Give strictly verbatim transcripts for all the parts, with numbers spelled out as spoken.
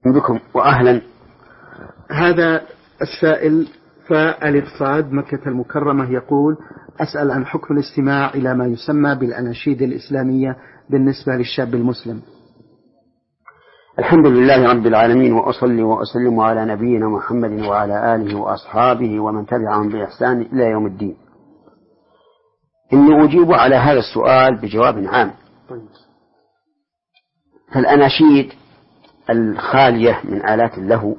بكم وأهلا. هذا السائل فألف صاد مكة المكرمة يقول: أسأل عن حكم الاستماع إلى ما يسمى بالأناشيد الإسلامية بالنسبة للشاب المسلم. الحمد لله رب العالمين، وأصلي وأسلم على نبينا محمد وعلى آله وأصحابه ومن تبعهم بإحسان إلى يوم الدين. إني أجيب على هذا السؤال بجواب عام. فالأناشيد الخالية من آلات اللهو،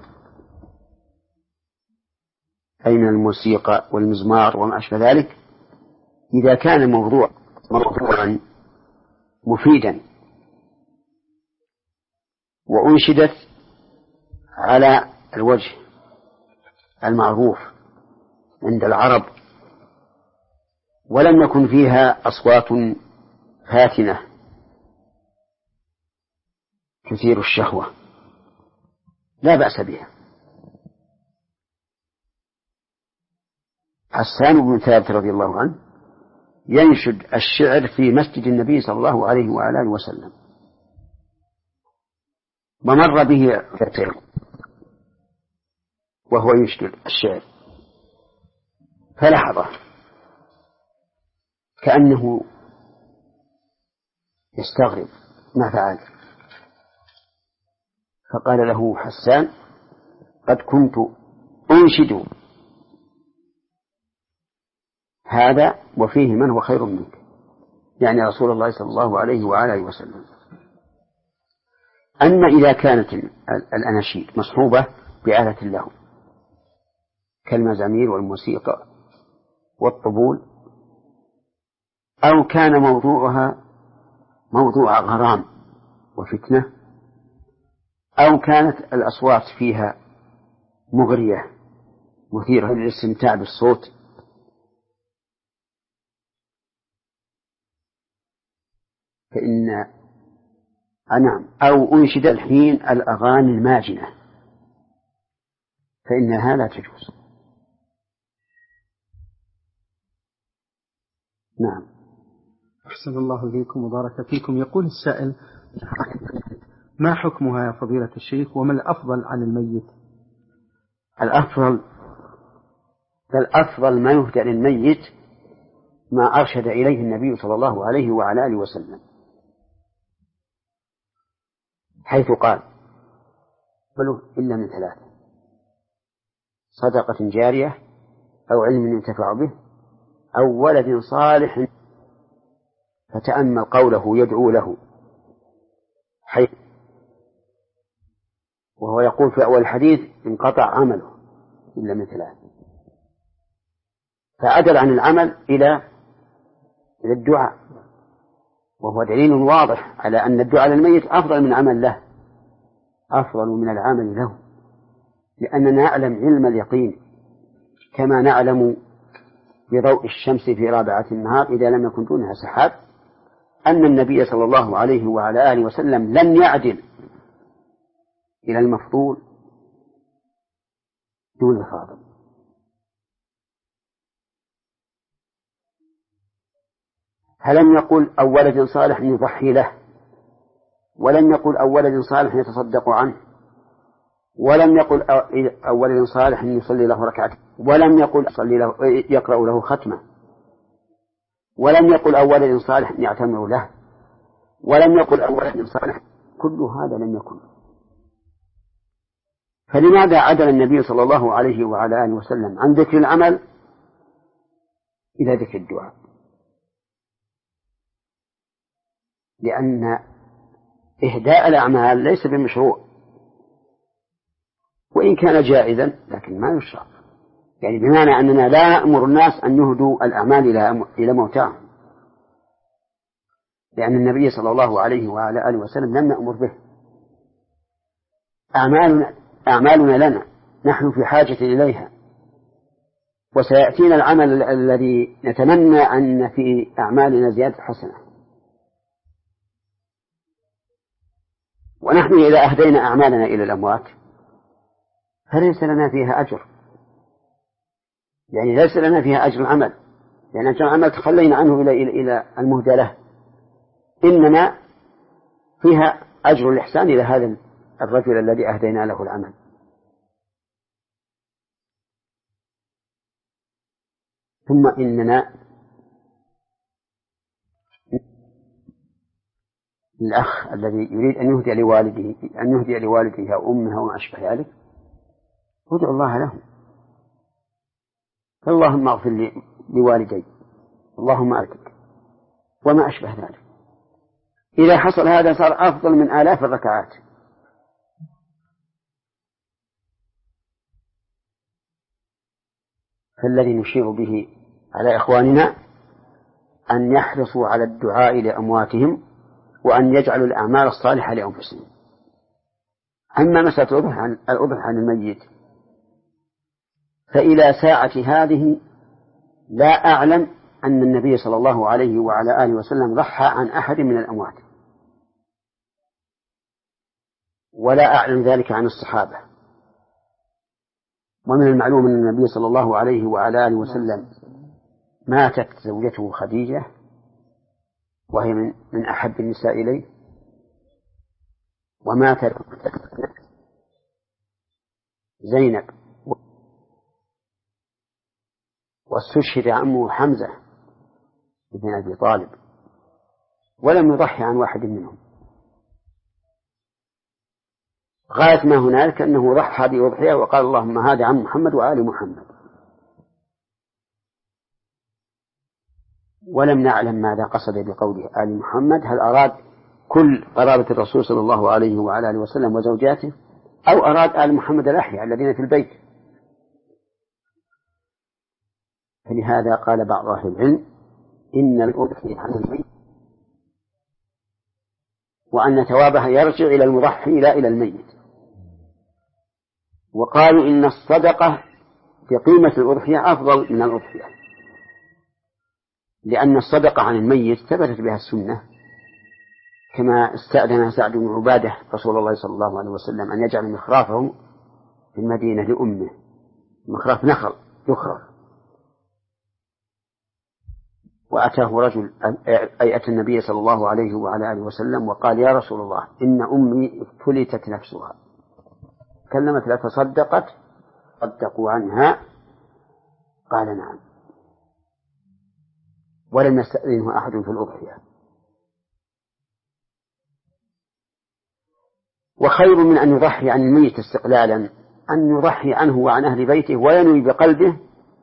أي من الموسيقى والمزمار وما أشبه ذلك، إذا كان الموضوع موضوعا مفيدا وأنشدت على الوجه المعروف عند العرب ولم يكن فيها أصوات فاتنة تثير الشهوة، لا بأس بها. حسان بن ثابت رضي الله عنه ينشد الشعر في مسجد النبي صلى الله عليه وعلى آله وسلم، ومر به فتى وهو ينشد الشعر فلحظه كأنه يستغرب ما فعل، فقال له حسان: قد كنت أنشد هذا وفيه من هو خير منك، يعني رسول الله صلى الله عليه وآله وسلم. أما إذا كانت الأناشيد مصحوبة بآلة اللهو كالمزامير والموسيقى والطبول، أو كان موضوعها موضوع غرام وفتنة، أو كانت الأصوات فيها مغرية مثيرة للاستمتاع بالصوت، فإن نعم أو أنشد الحين الأغاني الماجنة فإنها لا تجوز. نعم. أحسن الله إليكم وبارك فيكم. يقول السائل: ما حكمها يا فضيلة الشيخ، وما الأفضل عن الميت؟ الأفضل الأفضل ما يهدى للميت ما أرشد إليه النبي صلى الله عليه وعلى آله وسلم، حيث قال: بل إلا من ثلاثة: صدقة جارية، أو علم ينتفع به، أو ولد صالح. فتأمل قوله يدعو له، حيث وهو يقول في أول الحديث: انقطع عمله إلا من ثلاثة، فعدل عن العمل إلى إلى الدعاء، وهو دليل واضح على أن الدعاء للميت أفضل من عمل له، أفضل من العمل له، لأننا نعلم علم اليقين كما نعلم بضوء الشمس في رابعة النهار إذا لم يكن دونها سحاب أن النبي صلى الله عليه وعلى آله وسلم لم يعدل إلى المفضول دون الفاضل. فلم يقل أو ولد صالح يضحي له، ولم يقل أو ولد صالح يتصدق عنه، ولم يقل أو ولد صالح يصلي له ركعتين، ولم يقل يصلي له يقرأ له ختمة، ولم يقل أو ولد صالح يعتمر له، ولم يقل أو ولد صالح. كل هذا لم يكن. فلماذا عدل النبي صلى الله عليه وعلى آله وسلم عن ذكر العمل إلى ذكر الدعاء؟ لأن إهداء الأعمال ليس بمشروع، وإن كان جائزا لكن ما يشرع، يعني بمعنى أننا لا نأمر الناس أن يهدوا الأعمال إلى موتاهم، لأن النبي صلى الله عليه وعلى آله وسلم لم نأمر به. أعمالنا, أعمالنا لنا، نحن في حاجة إليها، وسيأتينا العمل الذي نتمنى أن في أعمالنا زيادة حسنة، ونحن إذا أهدينا أعمالنا إلى الأموات فليس لنا فيها أجر، يعني ليس لنا فيها أجر العمل، لأن أجر العمل تخلينا عنه إلى إلى المهدى له، إنما فيها أجر الإحسان إلى هذا الرجل الذي أهدينا له العمل. ثم إننا الأخ الذي يريد أن يهدي لوالده أن يهدي لوالده أو أمه وما أشبه ذلك ادعو الله له، اللهم اغفر لي لوالدي، اللهم أرتك وما أشبه ذلك. إذا حصل هذا صار أفضل من آلاف الركعات. فالذي نشير به على إخواننا أن يحرصوا على الدعاء لأمواتهم وأن يجعلوا الأعمال الصالحة لأنفسهم. أما مسألة الأضحى عن الميت فإلى ساعة هذه لا أعلم أن النبي صلى الله عليه وعلى آله وسلم ضحى عن أحد من الأموات، ولا أعلم ذلك عن الصحابة. ومن المعلوم أن النبي صلى الله عليه وعلى آله وسلم ماتت زوجته خديجة وهي من, من أحب النساء إليه، وماتت زينب، واستشهد عمه حمزة بن أبي طالب، ولم يضحي عن واحد منهم. غاية ما هنالك أنه ضحى بأضحية وقال اللهم هذا عن محمد وآل محمد. ولم نعلم ماذا قصد بقوله آل محمد، هل أراد كل قرابة الرسول صلى الله عليه وعلى آله وسلم وزوجاته، أو أراد آل محمد الأحياء الذين في البيت. فلهذا قال بعض أهل العلم إن الأضحية عن الميت وأن ثوابها يرجع إلى المضحي لا إلى الميت. وقالوا إن الصدقة بقيمة الأضحية أفضل من الأضحية، لأن الصدقة عن الميت ثبتت بها السنة، كما استأذن سعد بن عبادة رسول الله صلى الله عليه وسلم أن يجعل مخرافه في المدينة لأمه، مخراف نخل يخرف، وأتاه رجل أي أتى النبي صلى الله عليه وعلى آله وسلم وقال يا رسول الله إن أمي فلتت نفسها، كلمت لا تصدقت صدقوا عنها، قال نعم، ولم يستأذنه أحد في الأضحية. وخير من أن يضحي عن الميت استقلالا أن يضحي عنه وعن أهل بيته وينوي بقلبه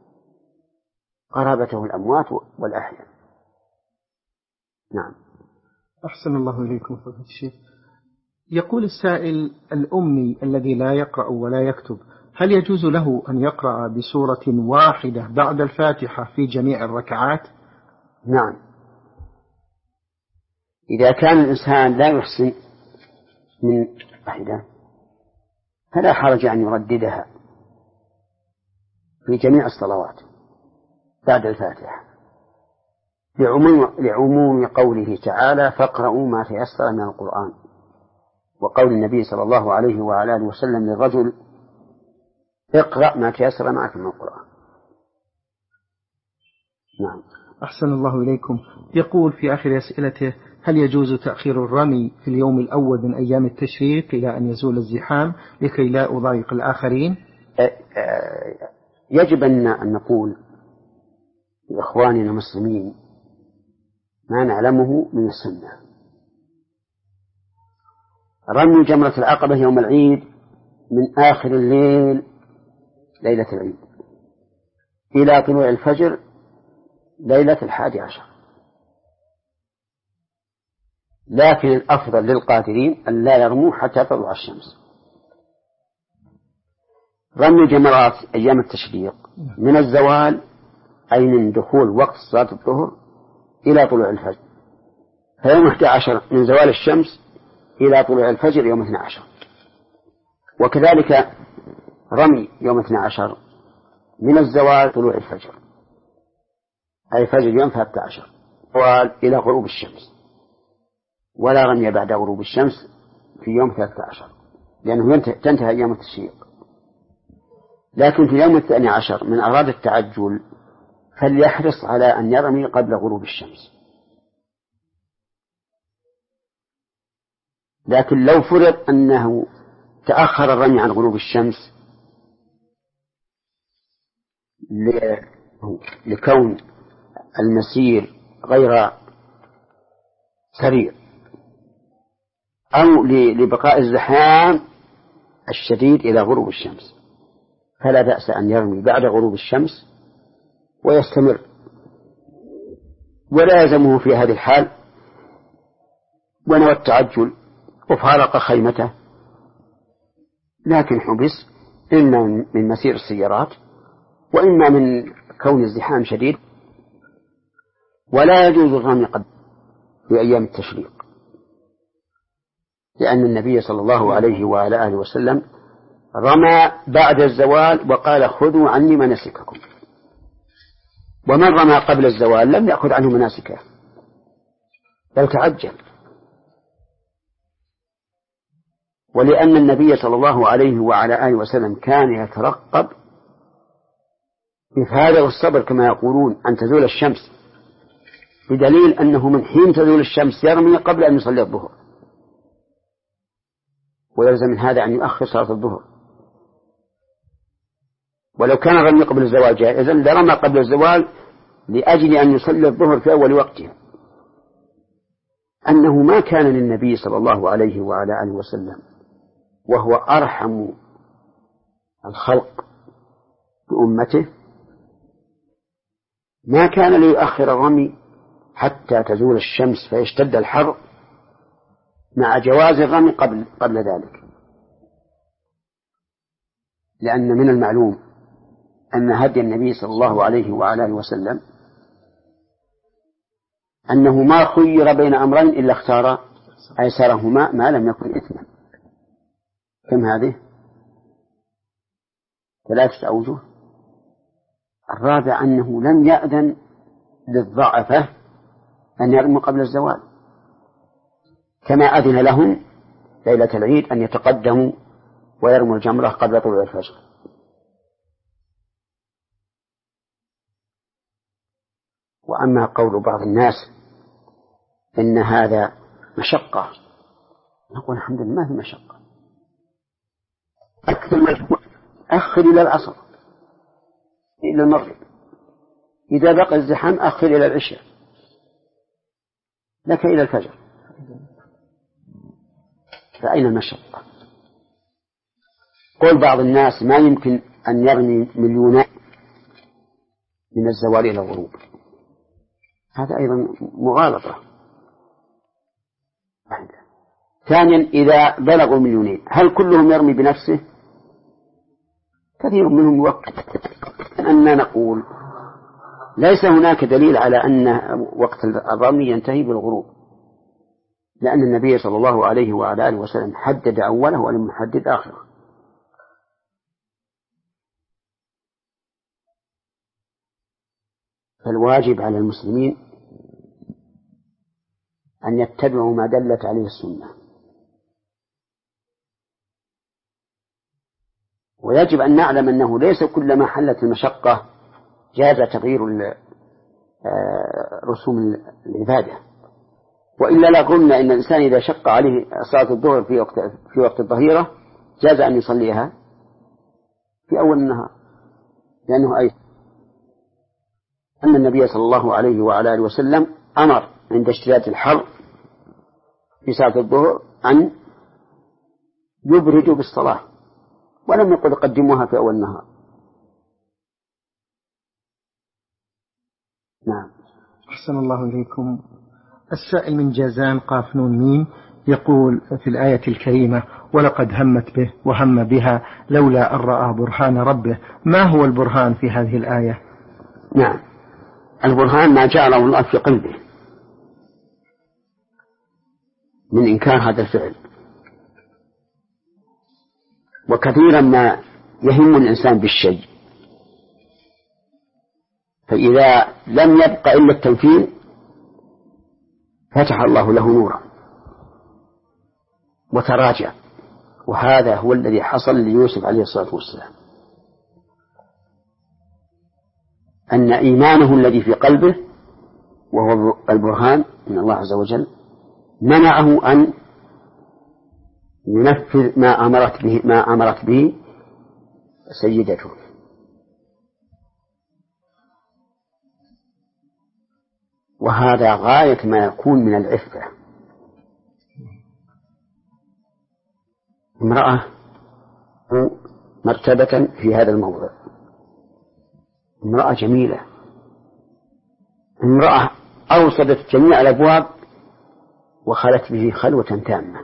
قرابته الأموات والأحياء. نعم. أحسن الله إليكم فضيلة الشيخ. يقول السائل الأمي الذي لا يقرأ ولا يكتب هل يجوز له أن يقرأ بسورة واحدة بعد الفاتحة في جميع الركعات؟ نعم، إذا كان الإنسان لا يحسن من واحدة فلا حرج أن يرددها في جميع الصلوات بعد الفاتحة، لعموم, لعموم قوله تعالى فاقرأوا ما تيسر من القرآن، وقول النبي صلى الله عليه وعلى آله وسلم للرجل اقرأ ما تيسر معك من القرآن. نعم. أحسن الله إليكم. يقول في آخر أسئلته هل يجوز تأخير الرمي في اليوم الأول من أيام التشريق إلى أن يزول الزحام لكي لا أضايق الآخرين؟ يجب أن نقول لإخواننا المسلمين ما نعلمه من السنة. رمي جمرة العقبة يوم العيد من آخر الليل ليلة العيد إلى طلوع الفجر ليلة الحادي عشر، لكن الأفضل للقادرين أن لا يرموا حتى تطلع الشمس. رمي جمرات أيام التشريق من الزوال أي من دخول وقت صلاة الظهر إلى طلوع الفجر، فيوم أحد عشر من زوال الشمس إلى طلوع الفجر يوم اثني عشر، وكذلك رمي يوم اثني عشر من الزوال طلوع الفجر أي فجر يوم ثلاثة عشر زوال إلى غروب الشمس، ولا رمي بعد غروب الشمس في يوم ثلاثة عشر لأنه تنتهي أيام التشريق. لكن في يوم الثاني عشر من أراد التعجل فليحرص على أن يرمي قبل غروب الشمس. لكن لو فرض أنه تأخر الرمي عن غروب الشمس لكون المسير غير سريع أو لبقاء الزحام الشديد إلى غروب الشمس، فلا بأس أن يرمي بعد غروب الشمس ويستمر، ولا يلزمه في هذه الحال ونوى التعجل وفارق خيمته، لكن حبس إما من مسير السيارات وإما من كون الزحام شديد. ولا يجوز الرمي قبل في أيام التشريق، لأن النبي صلى الله عليه وعلى آله وسلم رمى بعد الزوال وقال خذوا عني مناسككم، ومن رمى قبل الزوال لم يأخذ عنه مناسكه بل تعجل. ولأن النبي صلى الله عليه وعلى آله وسلم كان يترقب بفارغ الصبر كما يقولون أن تزول الشمس، بدليل أنه من حين تزول الشمس يرمي قبل أن يصلي الظهر، ويلزم من هذا أن يؤخر صلاة الظهر. ولو كان الرمي قبل الزوال جائزا لرمى قبل الزوال لأجل أن يصلي الظهر في أول وقتها. أنه ما كان للنبي صلى الله عليه وعلى آله وسلم وهو أرحم الخلق بأمته ما كان ليؤخر الرمي حتى تزول الشمس فيشتد الحر، مع جواز الرمي قبل, قبل ذلك، لأن من المعلوم أن هدي النبي صلى الله عليه وعلى آله وسلم أنه ما خير بين أمرين إلا اختار أيسرهما ما لم يكن إثما. كم هذه؟ ثلاثة أوجه. الرابع أنه لم يأذن للضعفة أن يرموا قبل الزوال، كما أذن لهم ليلة العيد أن يتقدموا ويرموا الجمرة قبل طلوع الفجر. وأما قول بعض الناس إن هذا مشقة، نقول الحمد لله ما في مشقة، أخر إلى العصر إلى المغرب، إذا بقى الزحام أخر إلى العشاء، لك إلى الفجر، فأين المشقة؟ قول بعض الناس ما يمكن أن يرمي مليونات من الزوال إلى الغروب، هذا أيضا مغالطة. ثانيا إذا بلغوا مليونين هل كلهم يرمي بنفسه؟ كثير منهم يوقف. أننا نقول ليس هناك دليل على أن وقت الرمي ينتهي بالغروب، لأن النبي صلى الله عليه وعلى آله وسلم حدد أوله ولم يحدد آخره. فالواجب على المسلمين أن يتبعوا ما دلت عليه السنة، ويجب أن نعلم أنه ليس كلما حلت المشقة جاز تغيير رسوم العبادة، وإلا لا قلنا إن الإنسان إذا شق عليه صلاة الظهر في وقت في وقت الظهيرة جاز أن يصليها في أول النهار، لأنه أي أن النبي صلى الله عليه وعلى آله وسلم أمر عند اشتداد الحر في ساعة الظهر أن يبردوا بالصلاة، ولم يقل قدموها في أول النهار. نعم. أحسن الله إليكم. السائل من جازان قاف نون ميم يقول في الآية الكريمة ولقد همت به وهم بها لولا أن رأى برهان ربه، ما هو البرهان في هذه الآية؟ نعم، البرهان ما جعله الله في قلبه من إنكار هذا الفعل. وكثيرا ما يهم الإنسان بالشيء، فإذا لم يبق إلا التنفيذ فتح الله له نورا وتراجع، وهذا هو الذي حصل ليوسف عليه الصلاة والسلام، أن إيمانه الذي في قلبه وهو البرهان من الله عز وجل منعه أن ينفذ ما أمرت به ما أمرت به سيدته. وهذا غاية ما يكون من العفة. امرأة مرتبة في هذا الموضع، امرأة جميلة، امرأة أوصدت جميع الأبواب وخلت به خلوة تامة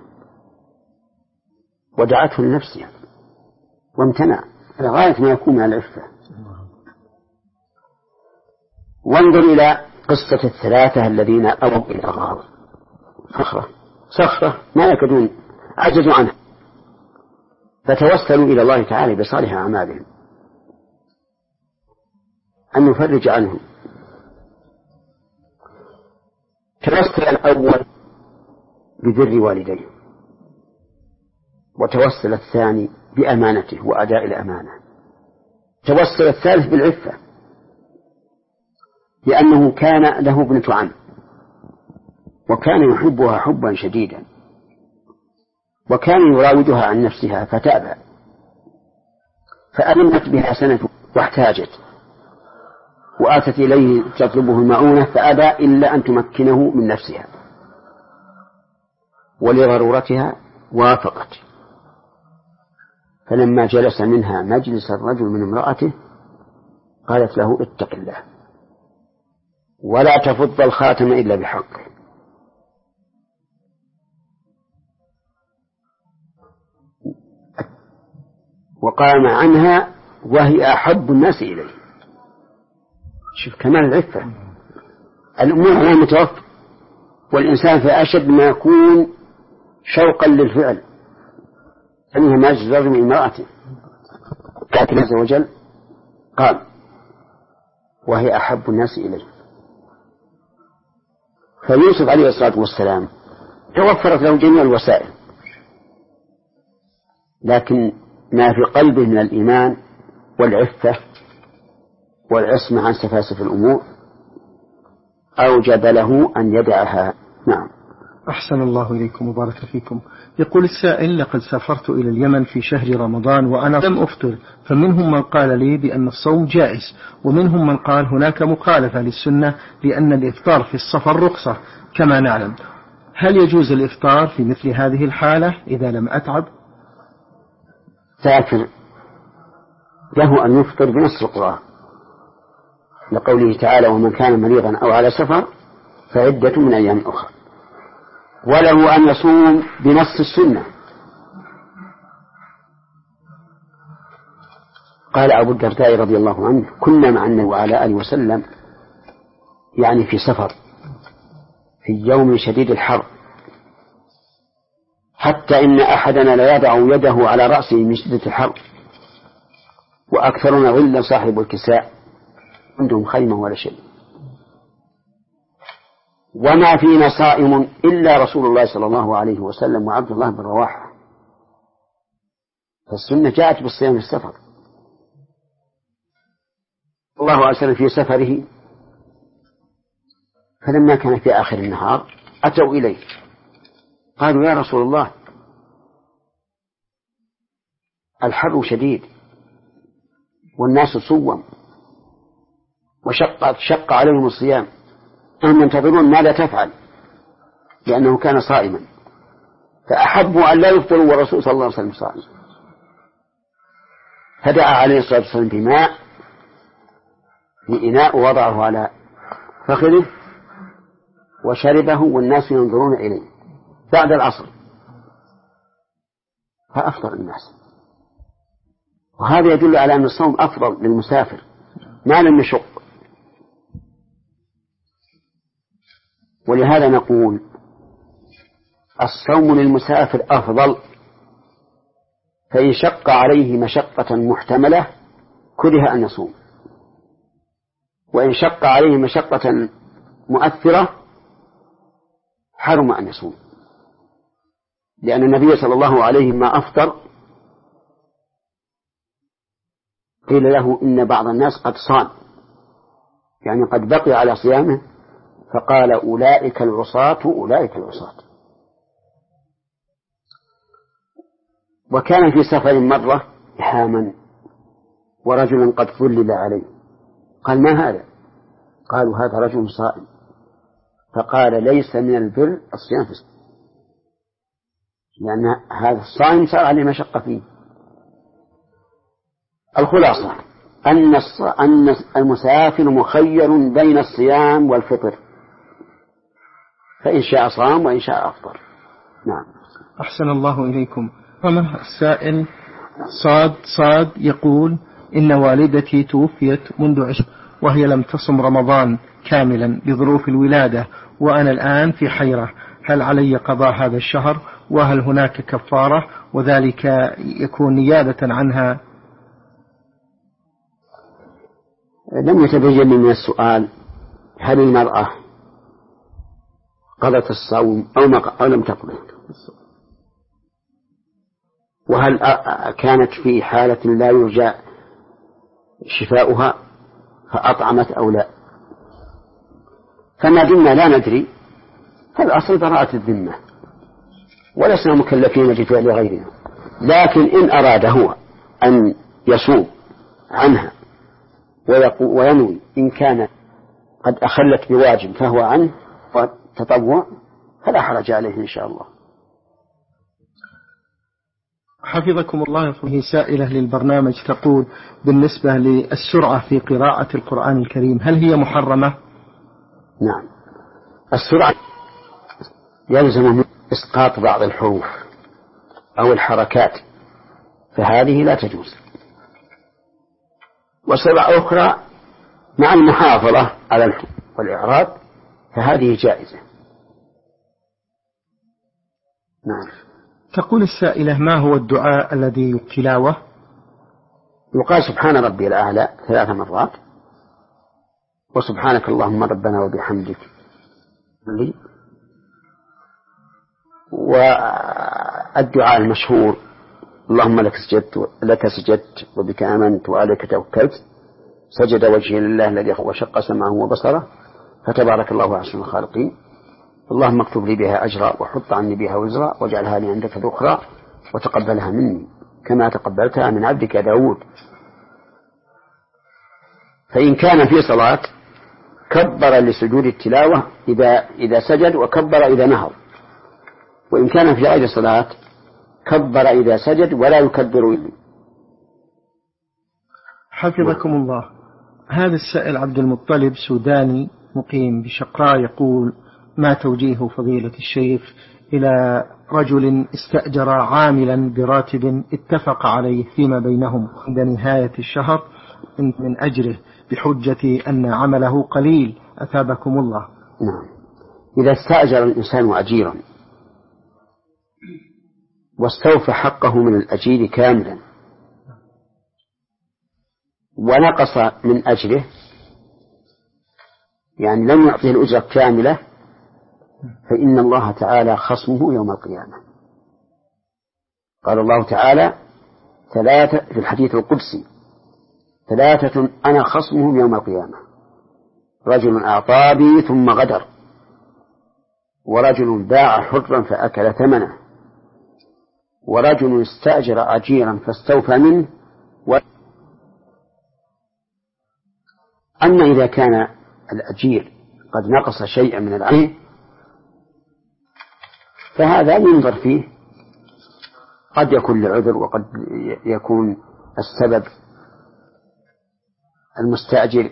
ودعته لنفسها وامتنع، على غاية ما يكون من العفة. وانظر إلى قصة الثلاثة الذين أووا إلى الغار، صخرة صخرة ما يكادون عجزوا عنها، فتوسلوا إلى الله تعالى بصالح أعمالهم أن يفرج عنهم. توسل الأول ببر والديه، وتوسل الثاني بأمانته وأداء الأمانة، توسل الثالث بالعفة، لأنه كان له ابنة عم وكان يحبها حبا شديدا، وكان يراودها عن نفسها فتأبى، فألمت بها سنة واحتاجت وآتت إليه تطلبه المعونة فأبى إلا أن تمكنه من نفسها، ولضرورتها وافقت. فلما جلس منها مجلس الرجل من امرأته قالت له اتق الله ولا تفض الخاتم إلا بحقه. وقام عنها وهي أحب الناس إليه. شوف كمال العفة، الأمور هي متوفى، والإنسان في أشد ما يكون شوقا للفعل أنها مجلس رجل من امرأته، لكن عز وجل قال وهي أحب الناس إليه. فيوسف عليه الصلاة والسلام توفرت له جميع الوسائل، لكن ما في قلبه من الإيمان والعفة والعصمة عن سفاسف الأمور أوجب له أن يدعها. نعم. أحسن الله إليكم وبارك فيكم. يقول السائل: لقد سافرت إلى اليمن في شهر رمضان وأنا لم أفطر، فمنهم من قال لي بأن الصوم جائز، ومنهم من قال هناك مخالفة للسنة لأن الإفطار في السفر رخصة كما نعلم. هل يجوز الإفطار في مثل هذه الحالة إذا لم أتعب؟ سافر له أن يفطر بنص القرآن لقوله تعالى: ومن كان مريضا أو على سفر فعدة من أيام أخرى. وله أن يصوم بنص السنة. قال أبو الدرداء رضي الله عنه: كنا مع النبي وعلى آله وسلم يعني في سفر في يوم شديد الحر، حتى إن أحدنا لا يضع يده على رأسه من شدة الحر، وأكثرنا غلا صاحب الكساء عندهم خيمة ولا شيء، وما فينا صائم إلا رسول الله صلى الله عليه وسلم وعبد الله بن رواحة. فالسنة جاءت بالصيام في السفر. الله عليه وسلم في سفره، فلما كان في آخر النهار أتوا إليه قالوا: يا رسول الله، الحر شديد والناس صوم وشق شق عليهم الصيام، هم ينتظرون ماذا تفعل، لأنه كان صائما، فأحبوا أن لا يفطروا والرسول صلى الله عليه وسلم صائم. فدعا عليه الصلاة والسلام بماء في إناء ووضعه على فخذه وشربه والناس ينظرون إليه بعد العصر، فأفطر الناس. وهذا يدل على أن الصوم أفضل للمسافر ما لم يشق. ولهذا نقول الصوم للمسافر أفضل، فإن شق عليه مشقة محتملة كره أن يصوم، وإن شق عليه مشقة مؤثرة حرم أن يصوم، لأن النبي صلى الله عليه وسلم ما أفطر قيل له إن بعض الناس قد صام، يعني قد بقي على صيامه، فقال: أولئك العصاة أولئك العصاة. وكان في سفر مرة حاما ورجل قد ظلل عليه، قال ما هذا؟ قالوا هذا رجل صائم. فقال ليس من البر الصيام في الصيام، لأن هذا الصائم صار عليه مشقة فيه. الخلاصة أن أن المسافر مخير بين الصيام والفطر، فإن شاء صام وإن شاء أفطر. نعم. أحسن الله إليكم. فمن السائل صاد صاد يقول إن والدتي توفيت منذ عشر وهي لم تصم رمضان كاملا لظروف الولادة، وأنا الآن في حيرة، هل علي قضاء هذا الشهر؟ وهل هناك كفارة؟ وذلك يكون نيابة عنها. لم يتبين من السؤال هل المرأة قضت الصوم أو, ما أو لم تقضه، وهل كانت في حالة لا يرجى شفاؤها فأطعمت أو لا. فما دمنا لا ندري فالأصل براءة الذمة ولسنا مكلفين بفعل غيرنا، لكن إن أراد هو أن يصوم عنها وينوي إن كان قد أخلت بواجب فهو عنه وتطوع فلا حرج عليه إن شاء الله. حفظكم الله. فيه سائلة للبرنامج تقول بالنسبة للسرعة في قراءة القرآن الكريم هل هي محرمة؟ نعم، السرعة يلزم إسقاط بعض الحروف أو الحركات فهذه لا تجوز، وسرعة أخرى مع المحافظة على الحروف والإعراب فهذه جائزة. نعم. تقول السائلة ما هو الدعاء الذي التلاوة؟ يقال سبحان ربي الأعلى ثلاث مرات، وسبحانك اللهم ربنا وبحمدك، والدعاء المشهور اللهم لك سجدت لك سجدت وبك آمنت وعليك توكلت سجد وجهي لله الذي وشق سمعه وبصره فتبارك الله أحسن الخالقين، اللهم اكتب لي بها أجرا وحط عني بها وزرا واجعلها لي عندك ذخرا وتقبلها مني كما تقبلتها من عبدك داود. فإن كان في صلاة كبر لسجود التلاوة إذا, إذا سجد وكبر إذا نهض، وإن كان في غير صلاة كبر إذا سجد ولا يكبر إلا. حفظكم الله. هذا السائل عبد المطلب سوداني مقيم بشقراء يقول ما توجيه فضيلة الشيخ إلى رجل استأجر عاملا براتب اتفق عليه فيما بينهم عند نهاية الشهر من أجره بحجة أن عمله قليل أثابكم الله. نعم، إذا استأجر الإنسان أجيرا واستوفى حقه من الأجير كاملا ونقص من أجره يعني لم يعطيه الأجرة كاملة فإن الله تعالى خصمه يوم القيامة. قال الله تعالى ثلاثة في الحديث القدسي ثلاثة أنا خصمهم يوم القيامة، رجل أعطى بي ثم غدر، ورجل باع حرا فأكل ثمنه، ورجل استأجر أجيرا فاستوفى منه و... أما إذا كان الأجير قد نقص شيئا من العين فهذا ينظر فيه، قد يكون لعذر وقد يكون السبب المستأجر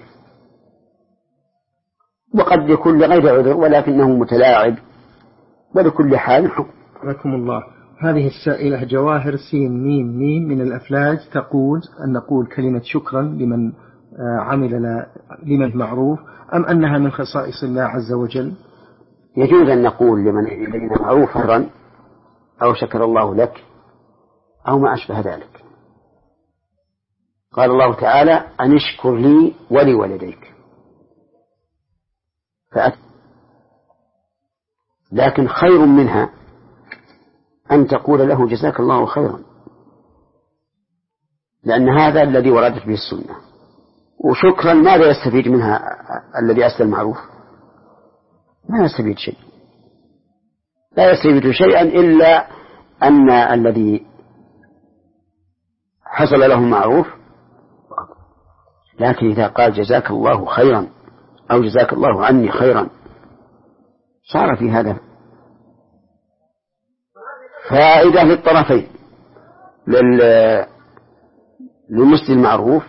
وقد يكون لغير عذر ولكنه متلاعب، ولكل حال حكم. رحمكم الله. هذه السائلة جواهر سين ميم ميم من الأفلاج تقول أن نقول كلمة شكرا لمن عمل لمن معروف أم أنها من خصائص الله عز وجل؟ يجوز أن نقول لمن لمن معروف شكرا أو شكر الله لك أو ما أشبه ذلك. قال الله تعالى أن اشكر لي ولوالديك فأت... لكن خير منها أن تقول له جزاك الله خيرا، لأن هذا الذي وردت به السنة. وشكرا ماذا يستفيد منها الذي أسلم المعروف؟ ما يستفيد شيء، لا يستفيد شيئا إلا أن الذي حصل له معروف. لكن إذا قال جزاك الله خيرا أو جزاك الله عني خيرا صار في هذا فائدة للطرفين، للمسلم المعروف.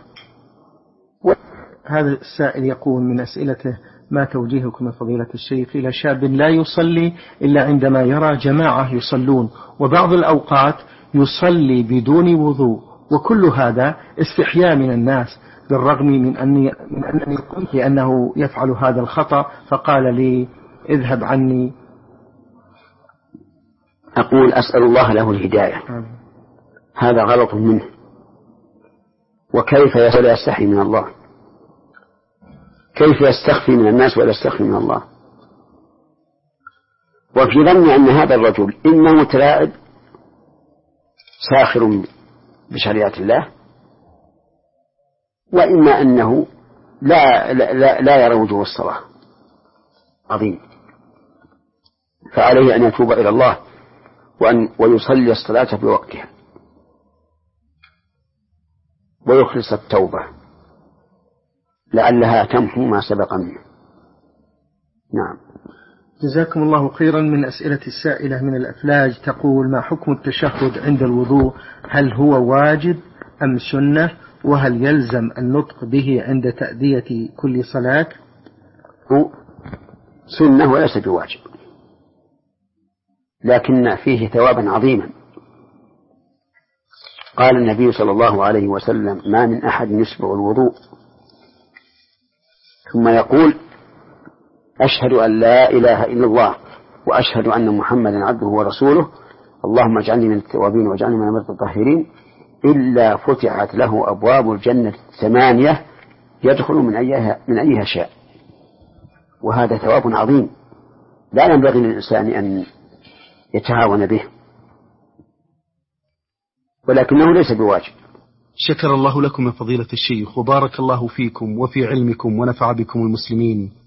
هذا السائل يقول من أسئلته: ما توجيهكم من فضيلة الشيخ إلى شاب لا يصلي إلا عندما يرى جماعة يصلون، وبعض الأوقات يصلي بدون وضوء، وكل هذا استحياء من الناس، بالرغم من أني, من أنني قلت لأنه يفعل هذا الخطأ فقال لي اذهب عني. أقول أسأل الله له الهداية. آمين. هذا غلط منه، وكيف يستحي من الله؟ كيف يستخفي من الناس ولا يستخفي من الله؟ وفي ظني أن هذا الرجل إما متلاعب ساخر بشريعة الله، وإما أنه لا, لا, لا يرى وجوه الصلاة عظيم، فعليه أن يتوب إلى الله وأن ويصلي الصلاة في وقتها ويخلص التوبة لعلها تمحو ما سبق منه. نعم. جزاكم الله خيرا. من أسئلة السائلة من الأفلاج تقول: ما حكم التشهد عند الوضوء؟ هل هو واجب أم سنة؟ وهل يلزم النطق به عند تأدية كل صلاة؟ هو سنة وليس بواجب، لكن فيه ثوابا عظيما. قال النبي صلى الله عليه وسلم: ما من أحد يسبغ الوضوء ثم يقول أشهد أن لا إله إلا الله وأشهد أن محمدا عبده ورسوله اللهم اجعلني من التوابين واجعلني من المتطهرين إلا فتحت له أبواب الجنة ثمانية يدخل من أيها, من أيها شاء. وهذا ثواب عظيم لا ينبغي للإنسان أن يتهاون به، ولكنه ليس بواجب. شكر الله لكم من فضيلة الشيخ، وبارك الله فيكم وفي علمكم ونفع بكم المسلمين.